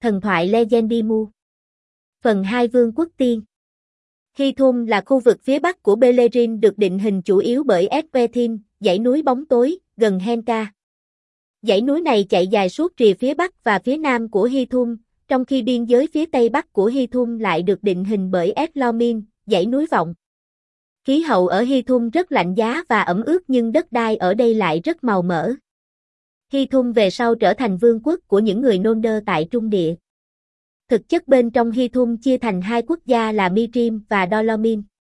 Thần thoại Legendimu. Phần 2 Vương quốc tiên. Hythum là khu vực phía bắc của Beleriand được định hình chủ yếu bởi Esquethin, dãy núi bóng tối, gần Henka. Dãy núi này chạy dài suốt rìa phía bắc và phía nam của Hythum, trong khi biên giới phía tây bắc của Hythum lại được định hình bởi Eslomin, dãy núi vọng. Khí hậu ở Hythum rất lạnh giá và ẩm ướt nhưng đất đai ở đây lại rất màu mỡ. Hythum về sau trở thành vương quốc của những người Noldor tại Trung Địa. Thực chất bên trong Hythum chia thành hai quốc gia là Mitrim và Dolomin.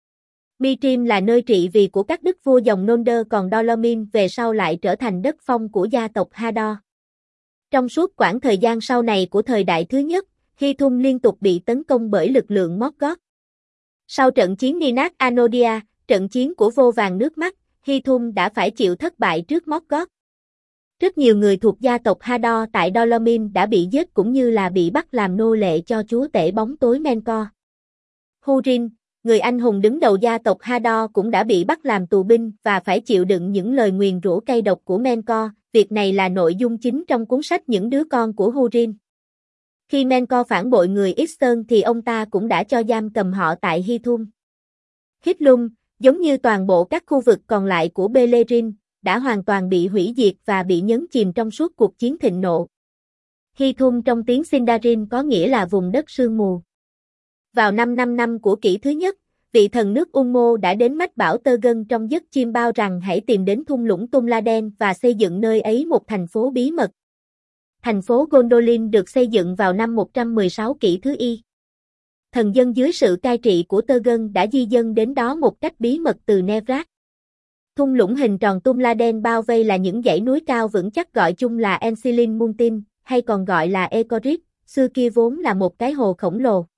Mitrim là nơi trị vì của các đức vua dòng Noldor, còn Dolomin về sau lại trở thành đất phong của gia tộc Hador. Trong suốt quãng thời gian sau này của thời đại thứ nhất, Hythum liên tục bị tấn công bởi lực lượng Morgoth. Sau trận chiến Ninak Anodia, trận chiến của vô vàn nước mắt, Hythum đã phải chịu thất bại trước Morgoth. Rất nhiều người thuộc gia tộc Hador tại Dolomin đã bị giết cũng như là bị bắt làm nô lệ cho chúa tể bóng tối Menkor. Húrin, người anh hùng đứng đầu gia tộc Hador cũng đã bị bắt làm tù binh và phải chịu đựng những lời nguyền rủa cay độc của Menkor. Việc này là nội dung chính trong cuốn sách Những đứa con của Húrin. Khi Menkor phản bội người Eastern thì ông ta cũng đã cho giam cầm họ tại Hythum. Hithlum, giống như toàn bộ các khu vực còn lại của Beleriand, đã hoàn toàn bị hủy diệt và bị nhấn chìm trong suốt cuộc chiến thịnh nộ. Hythum trong tiếng Sindarin có nghĩa là vùng đất sương mù. Vào năm năm của kỷ thứ nhất, vị thần nước Unmo đã đến mách bảo Tơ-gân trong giấc chiêm bao rằng hãy tìm đến thung lũng Tumladen và xây dựng nơi ấy một thành phố bí mật. Thành phố Gondolin được xây dựng vào năm 116 kỷ thứ Y. Thần dân dưới sự cai trị của Tơ-gân đã di dân đến đó một cách bí mật từ Nevrat. Thung lũng hình tròn Tumladen bao vây là những dãy núi cao vững chắc gọi chung là Ensilin Muntin, hay còn gọi là Ekorit, xưa kia vốn là một cái hồ khổng lồ.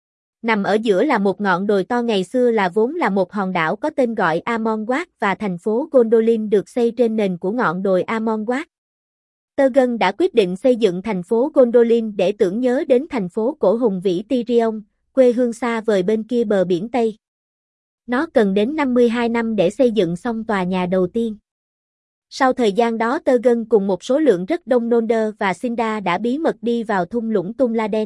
Nằm ở giữa là một ngọn đồi to ngày xưa là vốn là một hòn đảo có tên gọi Amon Wat và thành phố Gondolin được xây trên nền của ngọn đồi Amon Wat. Tơ-gân đã quyết định xây dựng thành phố Gondolin để tưởng nhớ đến thành phố cổ hùng vĩ Tirion, quê hương xa vời bên kia bờ biển Tây. Nó cần đến 52 năm để xây dựng xong tòa nhà đầu tiên. Sau thời gian đó Tơ-gân cùng một số lượng rất đông Noldor và Sindar đã bí mật đi vào thung lũng Tumladen.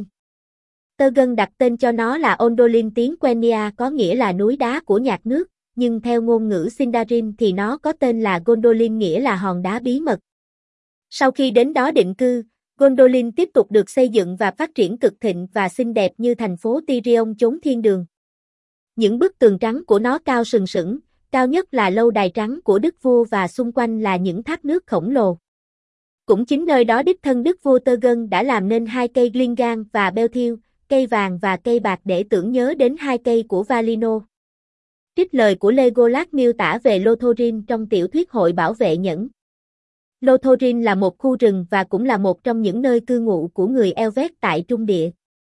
Tơ-gân đặt tên cho nó là Ondolin, tiếng Quenya có nghĩa là núi đá của nhạc nước, nhưng theo ngôn ngữ Sindarin thì nó có tên là Gondolin, nghĩa là hòn đá bí mật. Sau khi đến đó định cư, Gondolin tiếp tục được xây dựng và phát triển cực thịnh và xinh đẹp như thành phố Tirion chốn thiên đường. Những bức tường trắng của nó cao sừng sững, cao nhất là lâu đài trắng của đức vua và xung quanh là những thác nước khổng lồ. Cũng chính nơi đó đích thân đức vua Tơ-gân đã làm nên hai cây Glingan và Belthil, cây vàng và cây bạc để tưởng nhớ đến hai cây của Valinor. Trích lời của Legolas miêu tả về Lothlorien trong tiểu thuyết Hội Bảo vệ Nhẫn. Lothlorien là một khu rừng và cũng là một trong những nơi cư ngụ của người Elvet tại Trung Địa.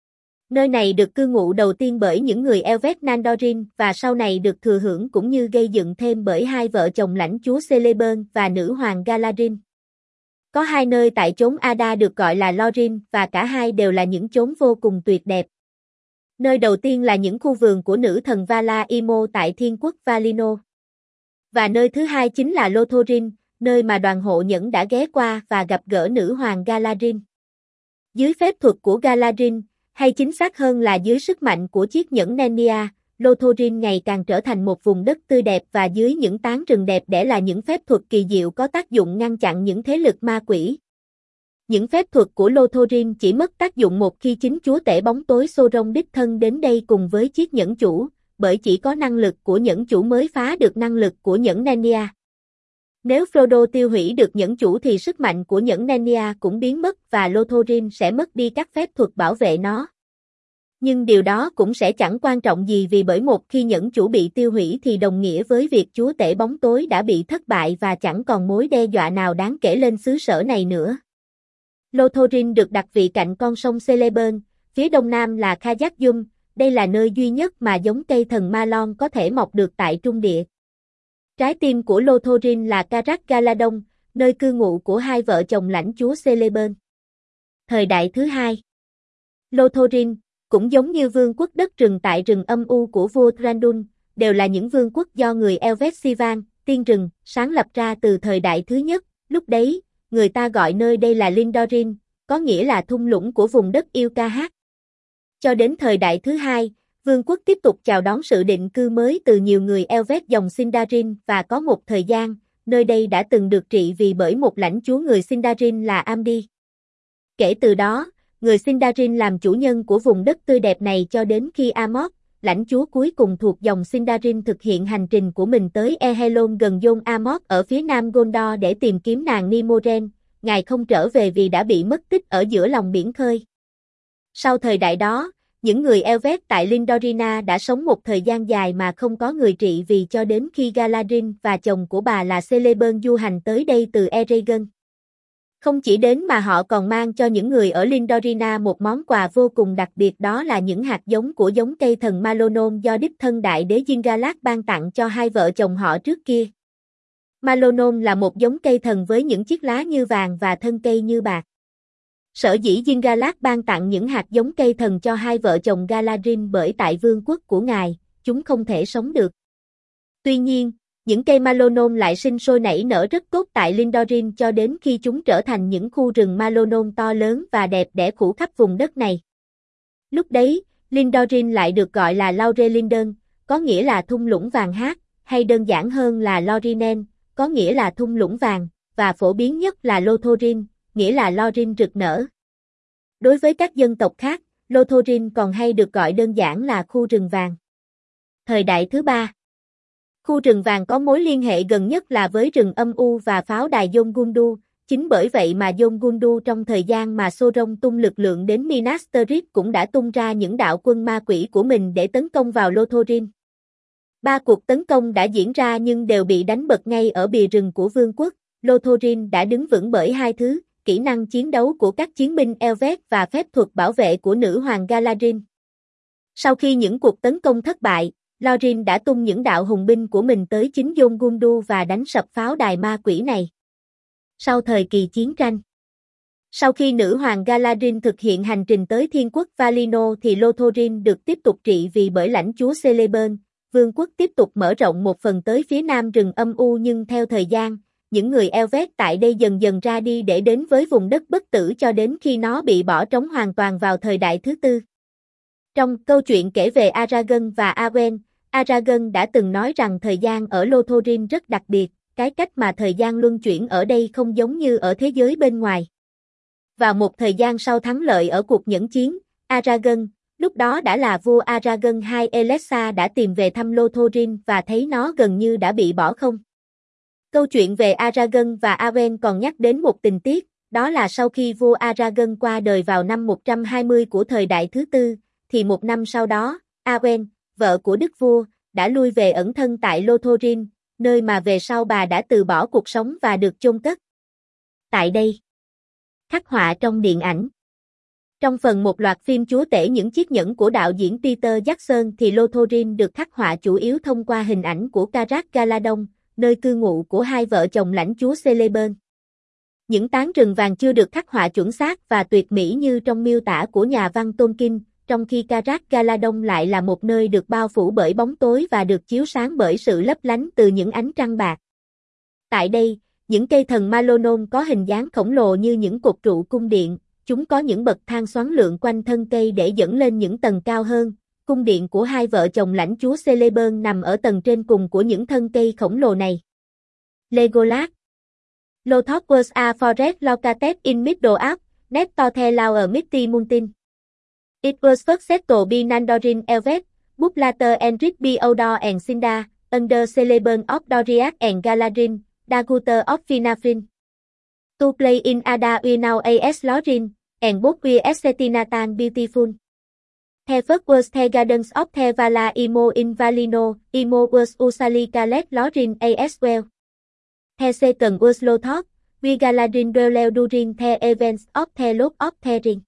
Nơi này được cư ngụ đầu tiên bởi những người Elvet Nandorin và sau này được thừa hưởng cũng như gây dựng thêm bởi hai vợ chồng lãnh chúa Celeborn và nữ hoàng Galadrin. Có hai nơi tại chốn Ada được gọi là Lorin và cả hai đều là những chốn vô cùng tuyệt đẹp. Nơi đầu tiên là những khu vườn của nữ thần Vala Imo tại thiên quốc Valinor. Và nơi thứ hai chính là Lothlorien, nơi mà đoàn hộ nhẫn đã ghé qua và gặp gỡ nữ hoàng Galadrin. Dưới phép thuật của Galadrin, hay chính xác hơn là dưới sức mạnh của chiếc nhẫn Nenya, Lothlorien ngày càng trở thành một vùng đất tươi đẹp và dưới những tán rừng đẹp đẽ là những phép thuật kỳ diệu có tác dụng ngăn chặn những thế lực ma quỷ. Những phép thuật của Lothlorien chỉ mất tác dụng một khi chính chúa tể bóng tối Sauron đích thân đến đây cùng với chiếc nhẫn chủ, bởi chỉ có năng lực của nhẫn chủ mới phá được năng lực của nhẫn Nenya. Nếu Frodo tiêu hủy được nhẫn chủ thì sức mạnh của nhẫn Nenya cũng biến mất và Lothlorien sẽ mất đi các phép thuật bảo vệ nó. Nhưng điều đó cũng sẽ chẳng quan trọng gì vì bởi một khi nhẫn chủ bị tiêu hủy thì đồng nghĩa với việc chúa tể bóng tối đã bị thất bại và chẳng còn mối đe dọa nào đáng kể lên xứ sở này nữa. Lothlorien được đặt vị cạnh con sông Celeborn, phía đông nam là Khazad-dûm, đây là nơi duy nhất mà giống cây thần Ma Lon có thể mọc được tại Trung Địa. Trái tim của Lothlorien là Carak Galadon, nơi cư ngụ của hai vợ chồng lãnh chúa Celeborn. Thời đại thứ hai, Lothlorien, cũng giống như vương quốc đất rừng tại rừng âm u của vua Thranduil, đều là những vương quốc do người Elvet Sivan, tiên rừng, sáng lập ra từ thời đại thứ nhất. Lúc đấy, người ta gọi nơi đây là Lindorien, có nghĩa là thung lũng của vùng đất yêu ca hát. Cho đến thời đại thứ hai, vương quốc tiếp tục chào đón sự định cư mới từ nhiều người Elvet dòng Sindarin và có một thời gian, nơi đây đã từng được trị vì bởi một lãnh chúa người Sindarin là Amdi. Kể từ đó, người Sindarin làm chủ nhân của vùng đất tươi đẹp này cho đến khi Amok, lãnh chúa cuối cùng thuộc dòng Sindarin thực hiện hành trình của mình tới Ehelon gần Yon Amok ở phía nam Gondor để tìm kiếm nàng Nimoren, ngài không trở về vì đã bị mất tích ở giữa lòng biển khơi. Sau thời đại đó, những người Elvet tại Lindorina đã sống một thời gian dài mà không có người trị vì cho đến khi Galadrin và chồng của bà là Celeborn du hành tới đây từ Eregion. Không chỉ đến mà họ còn mang cho những người ở Lindorina một món quà vô cùng đặc biệt, đó là những hạt giống của giống cây thần Malonom do đích thân đại đế Yngalac ban tặng cho hai vợ chồng họ trước kia. Malonom là một giống cây thần với những chiếc lá như vàng và thân cây như bạc. Sở dĩ Yngalac ban tặng những hạt giống cây thần cho hai vợ chồng Galadrin bởi tại vương quốc của ngài, chúng không thể sống được. Tuy nhiên, những cây Malonom lại sinh sôi nảy nở rất tốt tại Lindorin cho đến khi chúng trở thành những khu rừng Malonom to lớn và đẹp đẽ phủ khắp vùng đất này. Lúc đấy, Lindorin lại được gọi là Laurelindon, có nghĩa là thung lũng vàng hát, hay đơn giản hơn là Lorinen, có nghĩa là thung lũng vàng, và phổ biến nhất là Lothorin, nghĩa là Lorin rực nở. Đối với các dân tộc khác, Lothorin còn hay được gọi đơn giản là khu rừng vàng. Thời đại thứ ba, khu rừng vàng có mối liên hệ gần nhất là với rừng âm u và pháo đài Dôn Gundu, chính bởi vậy mà Dôn Gundu trong thời gian mà Sauron tung lực lượng đến Minas Tirith cũng đã tung ra những đạo quân ma quỷ của mình để tấn công vào Lothorin. 3 cuộc tấn công đã diễn ra nhưng đều bị đánh bật ngay ở bìa rừng của vương quốc. Lothorin đã đứng vững bởi hai thứ, kỹ năng chiến đấu của các chiến binh Elvet và phép thuật bảo vệ của nữ hoàng Galadrin. Sau khi những cuộc tấn công thất bại, Lorin đã tung những đạo hùng binh của mình tới chính Dôn Gundu và đánh sập pháo đài ma quỷ này. Sau thời kỳ chiến tranh, sau khi nữ hoàng Galadrin thực hiện hành trình tới thiên quốc Valinor thì Lothorin được tiếp tục trị vì bởi lãnh chúa Celeborn. Vương quốc tiếp tục mở rộng một phần tới phía nam rừng âm u, nhưng theo thời gian, những người Elvet tại đây dần dần ra đi để đến với vùng đất bất tử cho đến khi nó bị bỏ trống hoàn toàn vào thời đại thứ tư. Trong câu chuyện kể về Aragorn và Arwen, Aragorn đã từng nói rằng thời gian ở Lothorin rất đặc biệt, cái cách mà thời gian luân chuyển ở đây không giống như ở thế giới bên ngoài. Vào một thời gian sau thắng lợi ở cuộc nhẫn chiến, Aragorn, lúc đó đã là vua Aragorn II Elessa, đã tìm về thăm Lothorin và thấy nó gần như đã bị bỏ không. Câu chuyện về Aragorn và Arwen còn nhắc đến một tình tiết, đó là sau khi vua Aragorn qua đời vào năm 120 của thời đại thứ tư, thì một năm sau đó, Arwen, vợ của đức vua, đã lui về ẩn thân tại Lothorin, nơi mà về sau bà đã từ bỏ cuộc sống và được chôn cất. Tại đây, khắc họa trong điện ảnh. Trong phần một loạt phim Chúa tể những chiếc nhẫn của đạo diễn Peter Jackson thì Lothorin được khắc họa chủ yếu thông qua hình ảnh của Carak Galadon, nơi cư ngụ của hai vợ chồng lãnh chúa Celeborn. Những tán rừng vàng chưa được khắc họa chuẩn xác và tuyệt mỹ như trong miêu tả của nhà văn Tolkien, trong khi Carak Galadon lại là một nơi được bao phủ bởi bóng tối và được chiếu sáng bởi sự lấp lánh từ những ánh trăng bạc. Tại đây, những cây thần Malonom có hình dáng khổng lồ như những cột trụ cung điện, chúng có những bậc thang xoắn lượn quanh thân cây để dẫn lên những tầng cao hơn. Cung điện của hai vợ chồng lãnh chúa Celeborn nằm ở tầng trên cùng của những thân cây khổng lồ này. Legolas. Lothar was a forest located in middle of, next to the Lower Misty Mountain. It was first set to be Nandorin Elvet, but later enriched by Odor and Sindar, under Celeborn of Doriath and Galadrin, Daguter of Finafrin. To play in Ada we now as Lorin, and both we as Setinatan beautiful. The first was the gardens of the Vala Imo in Valinor, Imo was usually called Lorin as well. The second was Lothar, we Galadrin dwell during the events of the Lord of the Ring.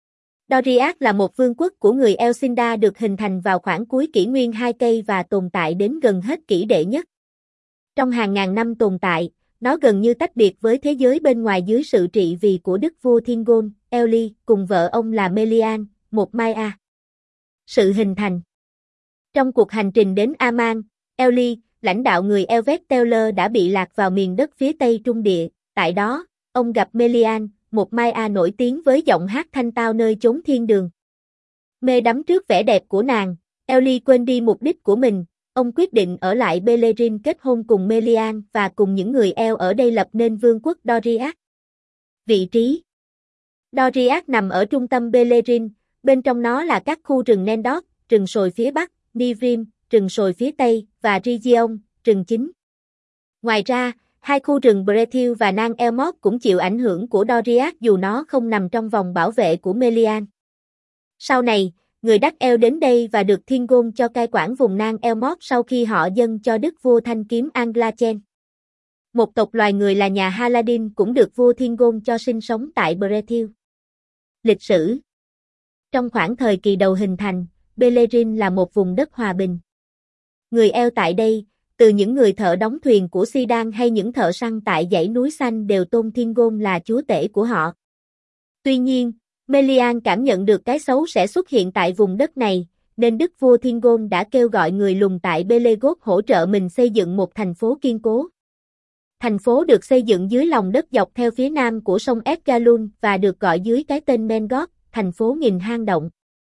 Doriath là một vương quốc của người Elsindar được hình thành vào khoảng cuối kỷ nguyên 2 cây và tồn tại đến gần hết kỷ đệ nhất. Trong hàng ngàn năm tồn tại, nó gần như tách biệt với thế giới bên ngoài dưới sự trị vì của đức vua Thingol, Elly, cùng vợ ông là Melian, một Maya. Sự hình thành. Trong cuộc hành trình đến Aman, Elly, lãnh đạo người Elvet Teller đã bị lạc vào miền đất phía tây trung địa. Tại đó, ông gặp Melian, một Maya nổi tiếng với giọng hát thanh tao nơi chốn thiên đường. Mê đắm trước vẻ đẹp của nàng, Ellie quên đi mục đích của mình, ông quyết định ở lại Beleriand kết hôn cùng Melian và cùng những người Eo ở đây lập nên vương quốc Doriath. Vị trí Doriath nằm ở trung tâm Beleriand, bên trong nó là các khu rừng Nendor, rừng sồi phía Bắc, Nifrim, rừng sồi phía Tây, và Region, rừng chính. Ngoài ra, hai khu rừng Brethil và Nan Elmoth cũng chịu ảnh hưởng của Doriath dù nó không nằm trong vòng bảo vệ của Melian. Sau này, người Đắc Eo đến đây và được Thiên Ngôn cho cai quản vùng Nan Elmoth sau khi họ dâng cho đức vua thanh kiếm Anglachen. Một tộc loài người là nhà Haladin cũng được vua Thiên Ngôn cho sinh sống tại Brethil. Lịch sử Trong khoảng thời kỳ đầu hình thành, Beleriand là một vùng đất hòa bình. Người Eo tại đây, từ những người thợ đóng thuyền của Sidan hay những thợ săn tại dãy núi xanh đều tôn Thiên Ngôn là chúa tể của họ. Tuy nhiên, Melian cảm nhận được cái xấu sẽ xuất hiện tại vùng đất này, nên đức vua Thiên Ngôn đã kêu gọi người lùn tại Belegoth hỗ trợ mình xây dựng một thành phố kiên cố. Thành phố được xây dựng dưới lòng đất dọc theo phía nam của sông Esgalun và được gọi dưới cái tên Mengoth, thành phố nghìn hang động.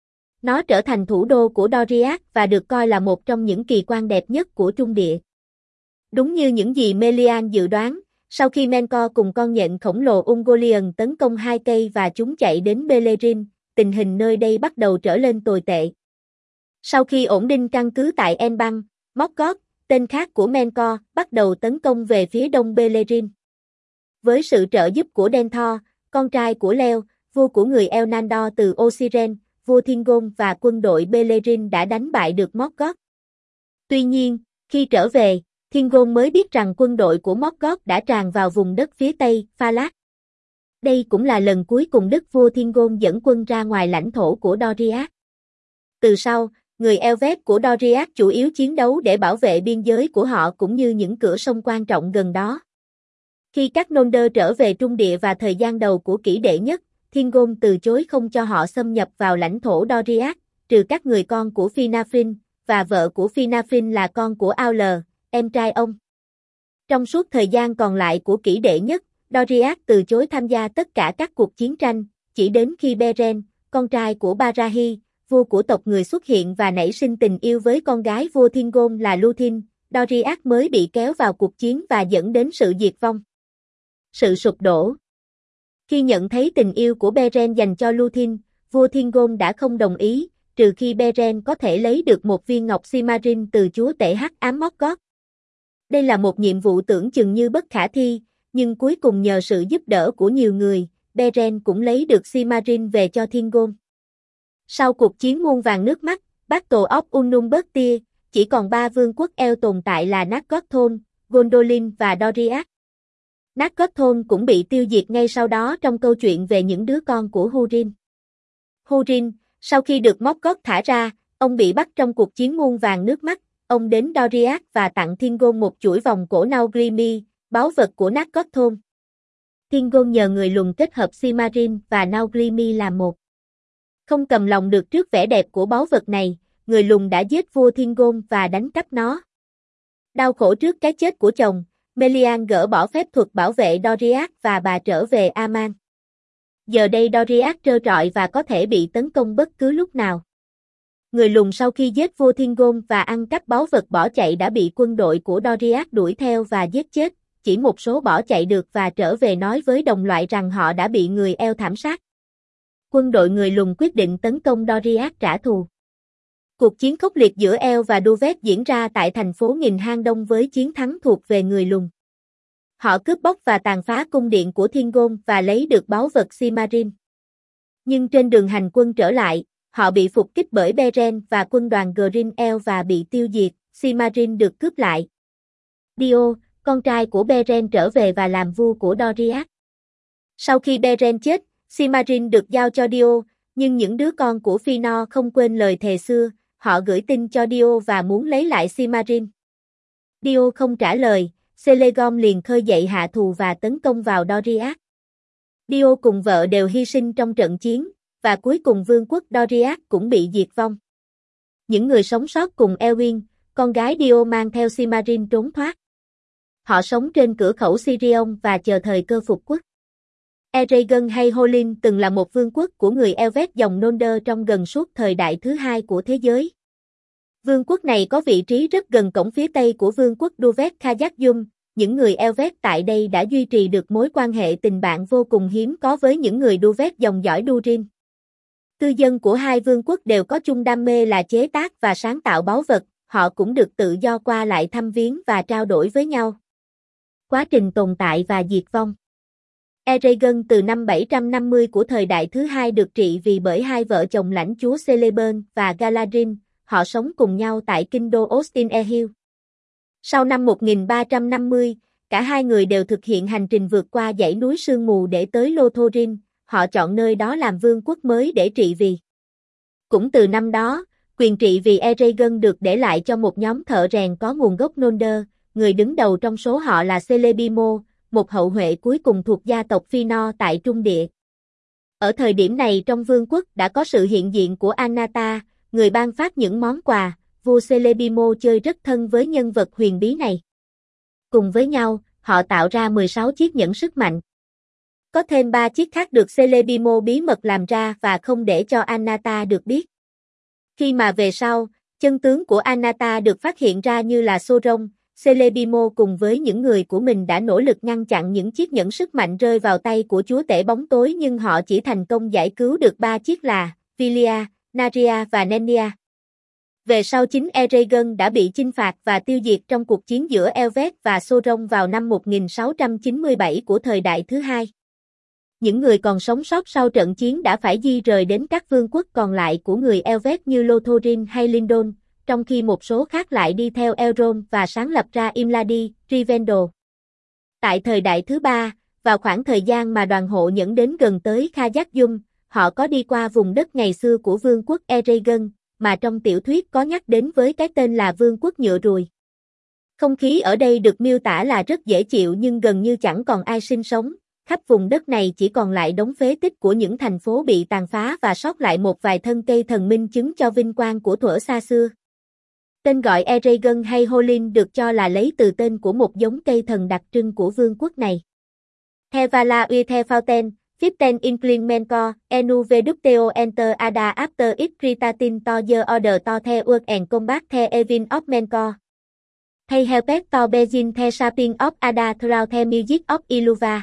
Nó trở thành thủ đô của Doriath và được coi là một trong những kỳ quan đẹp nhất của Trung Địa. Đúng như những gì Melian dự đoán, sau khi Menkor cùng con nhện khổng lồ Ungoliant tấn công hai cây và chúng chạy đến Beleriand, tình hình nơi đây bắt đầu trở lên tồi tệ. Sau khi ổn định căn cứ tại Enbang, Morgoth, tên khác của Menkor, bắt đầu tấn công về phía đông Beleriand. Với sự trợ giúp của Denthor, con trai của Leo, vua của người Elnandor từ Osiren, vua Thiên Ngôn và quân đội Beleriand đã đánh bại được Morgoth. Tuy nhiên, khi trở về, Thiên Ngôn mới biết rằng quân đội của Morgoth đã tràn vào vùng đất phía tây, Phalas. Đây cũng là lần cuối cùng đức vua Thiên Ngôn dẫn quân ra ngoài lãnh thổ của Doriath. Từ sau, người Elvet của Doriath chủ yếu chiến đấu để bảo vệ biên giới của họ cũng như những cửa sông quan trọng gần đó. Khi các Noldor trở về Trung Địa và thời gian đầu của kỷ đệ nhất, Thiên Ngôn từ chối không cho họ xâm nhập vào lãnh thổ Doriath, trừ các người con của Finarfin, và vợ của Finarfin là con của Aule, em trai ông. Trong suốt thời gian còn lại của kỷ đệ nhất, Doriath từ chối tham gia tất cả các cuộc chiến tranh, chỉ đến khi Beren, con trai của Barahi, vua của tộc người xuất hiện và nảy sinh tình yêu với con gái vua Thiên Ngôn là Lúthien, Doriath mới bị kéo vào cuộc chiến và dẫn đến sự diệt vong. Sự sụp đổ. Khi nhận thấy tình yêu của Beren dành cho Lúthien, vua Thiên Ngôn đã không đồng ý, trừ khi Beren có thể lấy được một viên ngọc Silmaril từ chúa tể hắc ám Morgoth. Đây là một nhiệm vụ tưởng chừng như bất khả thi, nhưng cuối cùng nhờ sự giúp đỡ của nhiều người, Beren cũng lấy được Silmaril về cho Thiên Ngôn. Sau cuộc chiến muôn vàng nước mắt, Battle of Unumbertia, chỉ còn 3 vương quốc Eo tồn tại là Nargothrond, Gondolin và Doriath. Nargothrond cũng bị tiêu diệt ngay sau đó trong câu chuyện về những đứa con của Húrin. Húrin, sau khi được Morgoth thả ra, ông bị bắt trong cuộc chiến muôn vàng nước mắt, ông đến Doriath và tặng Thiên Ngôn một chuỗi vòng cổ Naugrimmi, báu vật của Nargothrond. Thiên Ngôn nhờ người lùn kết hợp Silmaril và Naugrimmi làm một. Không cầm lòng được trước vẻ đẹp của báu vật này, người lùn đã giết vua Thiên Ngôn và đánh cắp nó. Đau khổ trước cái chết của chồng, Melian gỡ bỏ phép thuật bảo vệ Doriath và bà trở về Aman. Giờ đây Doriath trơ trọi và có thể bị tấn công bất cứ lúc nào. Người lùn sau khi giết vua Thiên Ngôn và ăn cắp báu vật bỏ chạy đã bị quân đội của Doriath đuổi theo và giết chết, chỉ một số bỏ chạy được và trở về nói với đồng loại rằng họ đã bị người Eo thảm sát. Quân đội người lùn quyết định tấn công Doriath trả thù. Cuộc chiến khốc liệt giữa Eo và Duvet diễn ra tại thành phố nghìn hang đông với chiến thắng thuộc về người lùn. Họ cướp bóc và tàn phá cung điện của Thiên Ngôn và lấy được báu vật Silmaril. Nhưng trên đường hành quân trở lại, họ bị phục kích bởi Beren và quân đoàn Grin-el và bị tiêu diệt, Silmaril được cướp lại. Dio, con trai của Beren trở về và làm vua của Doriath. Sau khi Beren chết, Silmaril được giao cho Dio, nhưng những đứa con của Fëanor không quên lời thề xưa, họ gửi tin cho Dio và muốn lấy lại Silmaril. Dio không trả lời, Celegon liền khơi dậy hạ thù và tấn công vào Doriath. Dio cùng vợ đều hy sinh trong trận chiến, và cuối cùng vương quốc Doriath cũng bị diệt vong. Những người sống sót cùng Elwyn, con gái Dio mang theo Silmaril trốn thoát. Họ sống trên cửa khẩu Sirion và chờ thời cơ phục quốc. Eregion hay Holin từng là một vương quốc của người Elvet dòng Noldor trong gần suốt thời đại thứ hai của thế giới. Vương quốc này có vị trí rất gần cổng phía tây của vương quốc Duvet Khazad-dûm. Những người Elvet tại đây đã duy trì được mối quan hệ tình bạn vô cùng hiếm có với những người Duvet dòng dõi Durin. Cư dân của hai vương quốc đều có chung đam mê là chế tác và sáng tạo báu vật, họ cũng được tự do qua lại thăm viếng và trao đổi với nhau. Quá trình tồn tại và diệt vong. Eregion từ năm 750 của thời đại thứ hai được trị vì bởi hai vợ chồng lãnh chúa Celeborn và Galadriel, họ sống cùng nhau tại kinh đô Ostin-Ehil. Sau năm 1350, cả hai người đều thực hiện hành trình vượt qua dãy núi sương mù để tới Lothlórien, họ chọn nơi đó làm vương quốc mới để trị vì. Cũng từ năm đó, quyền trị vì Eregion được để lại cho một nhóm thợ rèn có nguồn gốc Noldor, người đứng đầu trong số họ là Celebrimbor, một hậu huệ cuối cùng thuộc gia tộc Fëanor tại Trung Địa. Ở thời điểm này trong vương quốc đã có sự hiện diện của Annatar, người ban phát những món quà, vua Celebrimbor chơi rất thân với nhân vật huyền bí này. Cùng với nhau, họ tạo ra 16 chiếc nhẫn sức mạnh. Có thêm 3 chiếc khác được Celebrimbor bí mật làm ra và không để cho Annatar được biết. Khi mà về sau, chân tướng của Annatar được phát hiện ra như là Sauron, Celebrimbor cùng với những người của mình đã nỗ lực ngăn chặn những chiếc nhẫn sức mạnh rơi vào tay của chúa tể bóng tối nhưng họ chỉ thành công giải cứu được 3 chiếc là Vilia, Narya và Nenya. Về sau chính Eregion đã bị chinh phạt và tiêu diệt trong cuộc chiến giữa Elvet và Sauron vào năm 1697 của thời đại thứ hai. Những người còn sống sót sau trận chiến đã phải di rời đến các vương quốc còn lại của người Elvet như Lothlórien hay Lindon, trong khi một số khác lại đi theo Elrond và sáng lập ra Imladi, Rivendell. Tại thời đại thứ ba, vào khoảng thời gian mà đoàn hộ nhẫn đến gần tới Khazad-dûm, họ có đi qua vùng đất ngày xưa của vương quốc Eregion, mà trong tiểu thuyết có nhắc đến với cái tên là vương quốc nhựa ruồi. Không khí ở đây được miêu tả là rất dễ chịu nhưng gần như chẳng còn ai sinh sống, khắp vùng đất này chỉ còn lại đống phế tích của những thành phố bị tàn phá và sót lại một vài thân cây thần minh chứng cho vinh quang của thuở xa xưa. Tên gọi Eregion hay Holin được cho là lấy từ tên của một giống cây thần đặc trưng của vương quốc này. The Vala Uithe Fountain, Fiften Inkling Menkor, Enu Vducteo Enter Ada After It Ritatin to the Order to the Work and Combat the Evin of Menkor. Thay Helpet to Begin the Shaping of Ada throughout the Music of Iluva.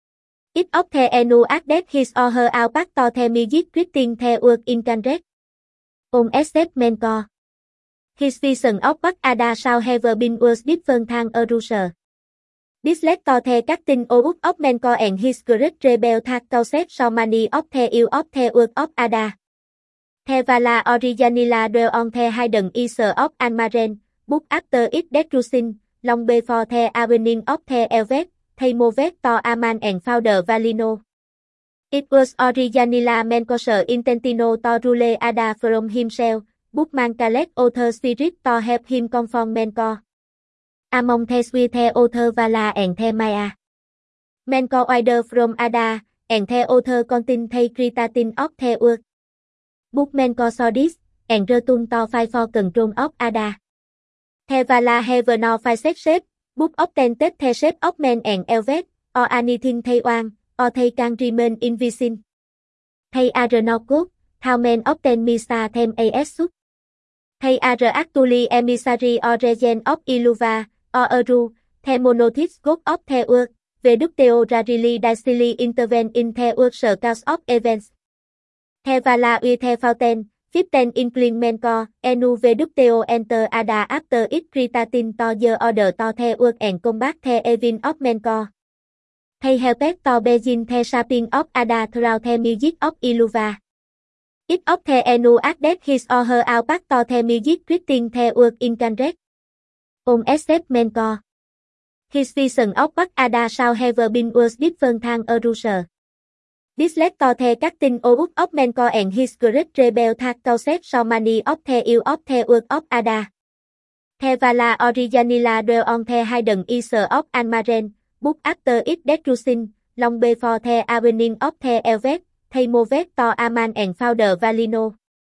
It of the Enu Addet His or Her Outback to the Music Written the Work in Canred. On Escape Menkor. His vision of Bắc Ada shall have been worse different than a Russer. This led to the captain of Menkor and his great rebel that caused so many of the ill of the work of Ada. The Vala originally dwell on the hidden east of Almaren, but after its destruction, long before the awakening of the Elvet, they moved to Aman and founded Valinor. It was originally Menkor's intention to rule Ada from himself, but Mankalet author spirit to help him conform Menkor. Among the with the author Vala and the Maya. Menkor order from Ada, and the author contain the Kritatin of the work. But Menkor saw this, and returned to fight for control of Ada. The Vala have no fight shape, but obtained the shape of men and Elvet, or anything they want, or they can remain invisible. They are not good, how men obtain Misa them as such. They are actually emissary or regent of Iluva, or Eru, the monolith god of the work, Vducteo rarely dicily intervene in the work's cause of events. The Vala Uithe Fountain, 15 Inkling Menkor, Enu Vducteo enter Ada after it Ritatin to the order to the work and combat the evin of Menkor. They helped to begin the shaping of Ada throughout the music of Iluva. It of the Enu added his or her outback to the music written the work in Canred. On escape Menkor. His vision of Bắc Ada shall have been worse different than a Russer. This led to the captain of Menkor and his great rebel that caused so many of the ill of the work of Ada. The Vala originally dwell on the hidden east of Almaren, but after its destruction, long before the awakening of the Elvet, they moved to Aman and founded Valinor.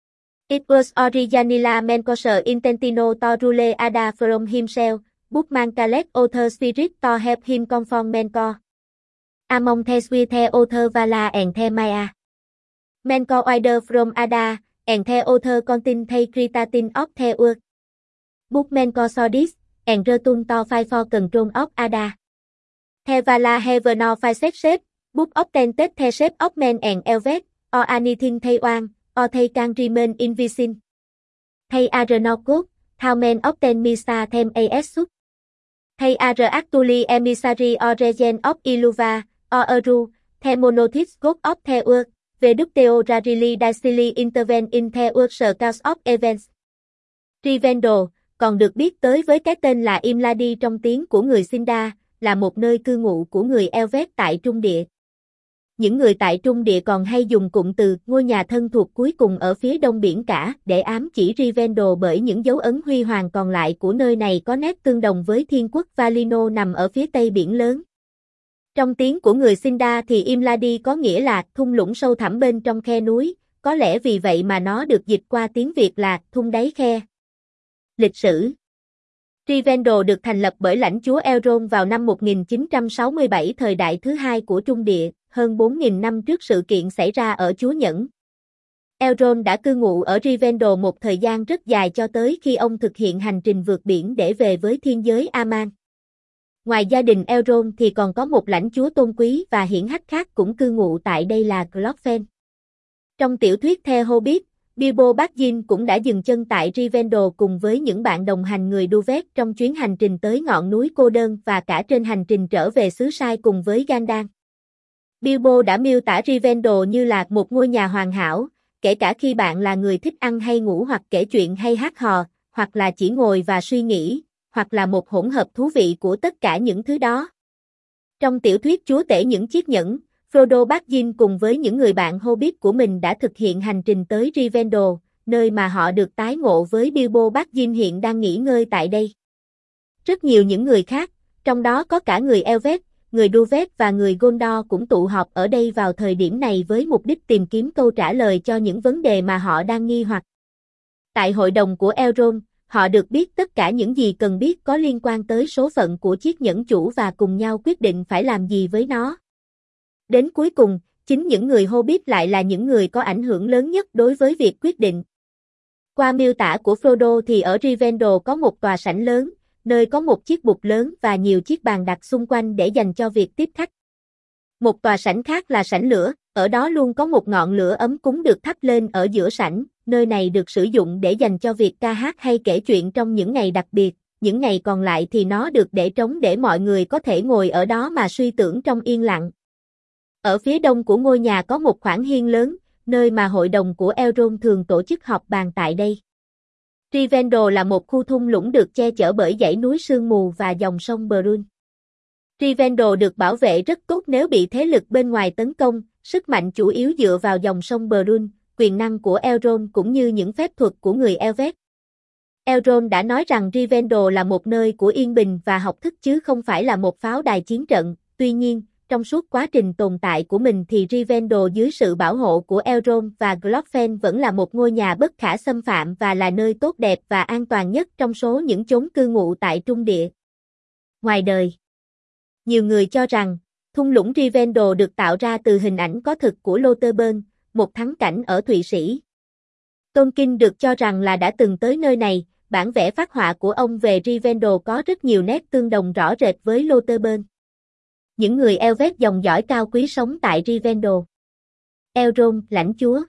It was originally Menkor's intention to rule Ada from himself, but Mankalet author spirit to help him conform Menkor. Among the the author Vala and the Maya. Menko order from Ada, and the author contain the critatin of the work. Book Menko Sordis, and return to fight for control of Ada. The Vala have no fight shape, book obtained the shape of men and elvet, or anything they want, or they can remain invisible. They are not good, how men obtain misa them as such. They are actually emissary or regent of Iluva, or Eru, the monolith god of the work, Veducteo rarely dacily intervene in the work circles of events. Rivendell, còn được biết tới với cái tên là Imladi trong tiếng của người Sindar, là một nơi cư ngụ của người Elvet tại Trung Địa. Những người tại Trung Địa còn hay dùng cụm từ ngôi nhà thân thuộc cuối cùng ở phía đông biển cả để ám chỉ Rivendell bởi những dấu ấn huy hoàng còn lại của nơi này có nét tương đồng với thiên quốc Valinor nằm ở phía tây biển lớn. Trong tiếng của người Sindar thì Imladi có nghĩa là thung lũng sâu thẳm bên trong khe núi, có lẽ vì vậy mà nó được dịch qua tiếng Việt là thung đáy khe. Lịch sử Rivendell được thành lập bởi lãnh chúa Elrond vào năm 1967 thời đại thứ hai của Trung Địa, hơn 4.000 năm trước sự kiện xảy ra ở Chúa Nhẫn. Elrond đã cư ngụ ở Rivendell một thời gian rất dài cho tới khi ông thực hiện hành trình vượt biển để về với thiên giới Aman. Ngoài gia đình Elrond thì còn có một lãnh chúa tôn quý và hiển hách khác cũng cư ngụ tại đây là Glorfin. Trong tiểu thuyết The Hobbit, Bilbo Baggins cũng đã dừng chân tại Rivendell cùng với những bạn đồng hành người Duvet trong chuyến hành trình tới ngọn núi cô đơn và cả trên hành trình trở về xứ Sai cùng với Gandalf. Bilbo đã miêu tả Rivendell như là một ngôi nhà hoàn hảo, kể cả khi bạn là người thích ăn hay ngủ hoặc kể chuyện hay hát hò, hoặc là chỉ ngồi và suy nghĩ, hoặc là một hỗn hợp thú vị của tất cả những thứ đó. Trong tiểu thuyết Chúa tể những chiếc nhẫn, Frodo Baggins cùng với những người bạn Hobbit của mình đã thực hiện hành trình tới Rivendell, nơi mà họ được tái ngộ với Bilbo Baggins hiện đang nghỉ ngơi tại đây. Rất nhiều những người khác, trong đó có cả người Elvet, người Duvet và người Gondor cũng tụ họp ở đây vào thời điểm này với mục đích tìm kiếm câu trả lời cho những vấn đề mà họ đang nghi hoặc. Tại hội đồng của Elrond, họ được biết tất cả những gì cần biết có liên quan tới số phận của chiếc nhẫn chủ và cùng nhau quyết định phải làm gì với nó. Đến cuối cùng, chính những người Hobbit lại là những người có ảnh hưởng lớn nhất đối với việc quyết định. Qua miêu tả của Frodo thì ở Rivendell có một tòa sảnh lớn, nơi có một chiếc bục lớn và nhiều chiếc bàn đặt xung quanh để dành cho việc tiếp khách. Một tòa sảnh khác là sảnh lửa, ở đó luôn có một ngọn lửa ấm cúng được thắp lên ở giữa sảnh, nơi này được sử dụng để dành cho việc ca hát hay kể chuyện trong những ngày đặc biệt, những ngày còn lại thì nó được để trống để mọi người có thể ngồi ở đó mà suy tưởng trong yên lặng. Ở phía đông của ngôi nhà có một khoảng hiên lớn, nơi mà hội đồng của Elrond thường tổ chức họp bàn tại đây. Rivendell là một khu thung lũng được che chở bởi dãy núi sương mù và dòng sông Brun. Rivendell được bảo vệ rất tốt nếu bị thế lực bên ngoài tấn công, sức mạnh chủ yếu dựa vào dòng sông Brun, quyền năng của Elrond cũng như những phép thuật của người Elvet. Elrond đã nói rằng Rivendell là một nơi của yên bình và học thức chứ không phải là một pháo đài chiến trận, tuy nhiên, trong suốt quá trình tồn tại của mình thì Rivendell dưới sự bảo hộ của Elrond và Glorfin vẫn là một ngôi nhà bất khả xâm phạm và là nơi tốt đẹp và an toàn nhất trong số những chốn cư ngụ tại Trung Địa. Ngoài đời, nhiều người cho rằng, thung lũng Rivendell được tạo ra từ hình ảnh có thực của Lothbrok, một thắng cảnh ở Thụy Sĩ. Tolkien được cho rằng là đã từng tới nơi này, bản vẽ phác họa của ông về Rivendell có rất nhiều nét tương đồng rõ rệt với Lothbrok. Những người Elvet dòng dõi cao quý sống tại Rivendell. Elrond, lãnh chúa.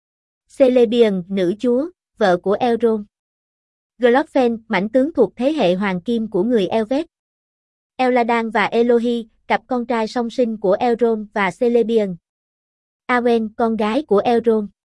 Celebrian, nữ chúa, vợ của Elrond. Glorfin, mãnh tướng thuộc thế hệ hoàng kim của người Elvet. Eladan và Elohi, cặp con trai song sinh của Elrond và Celebrian. Arwen, con gái của Elrond.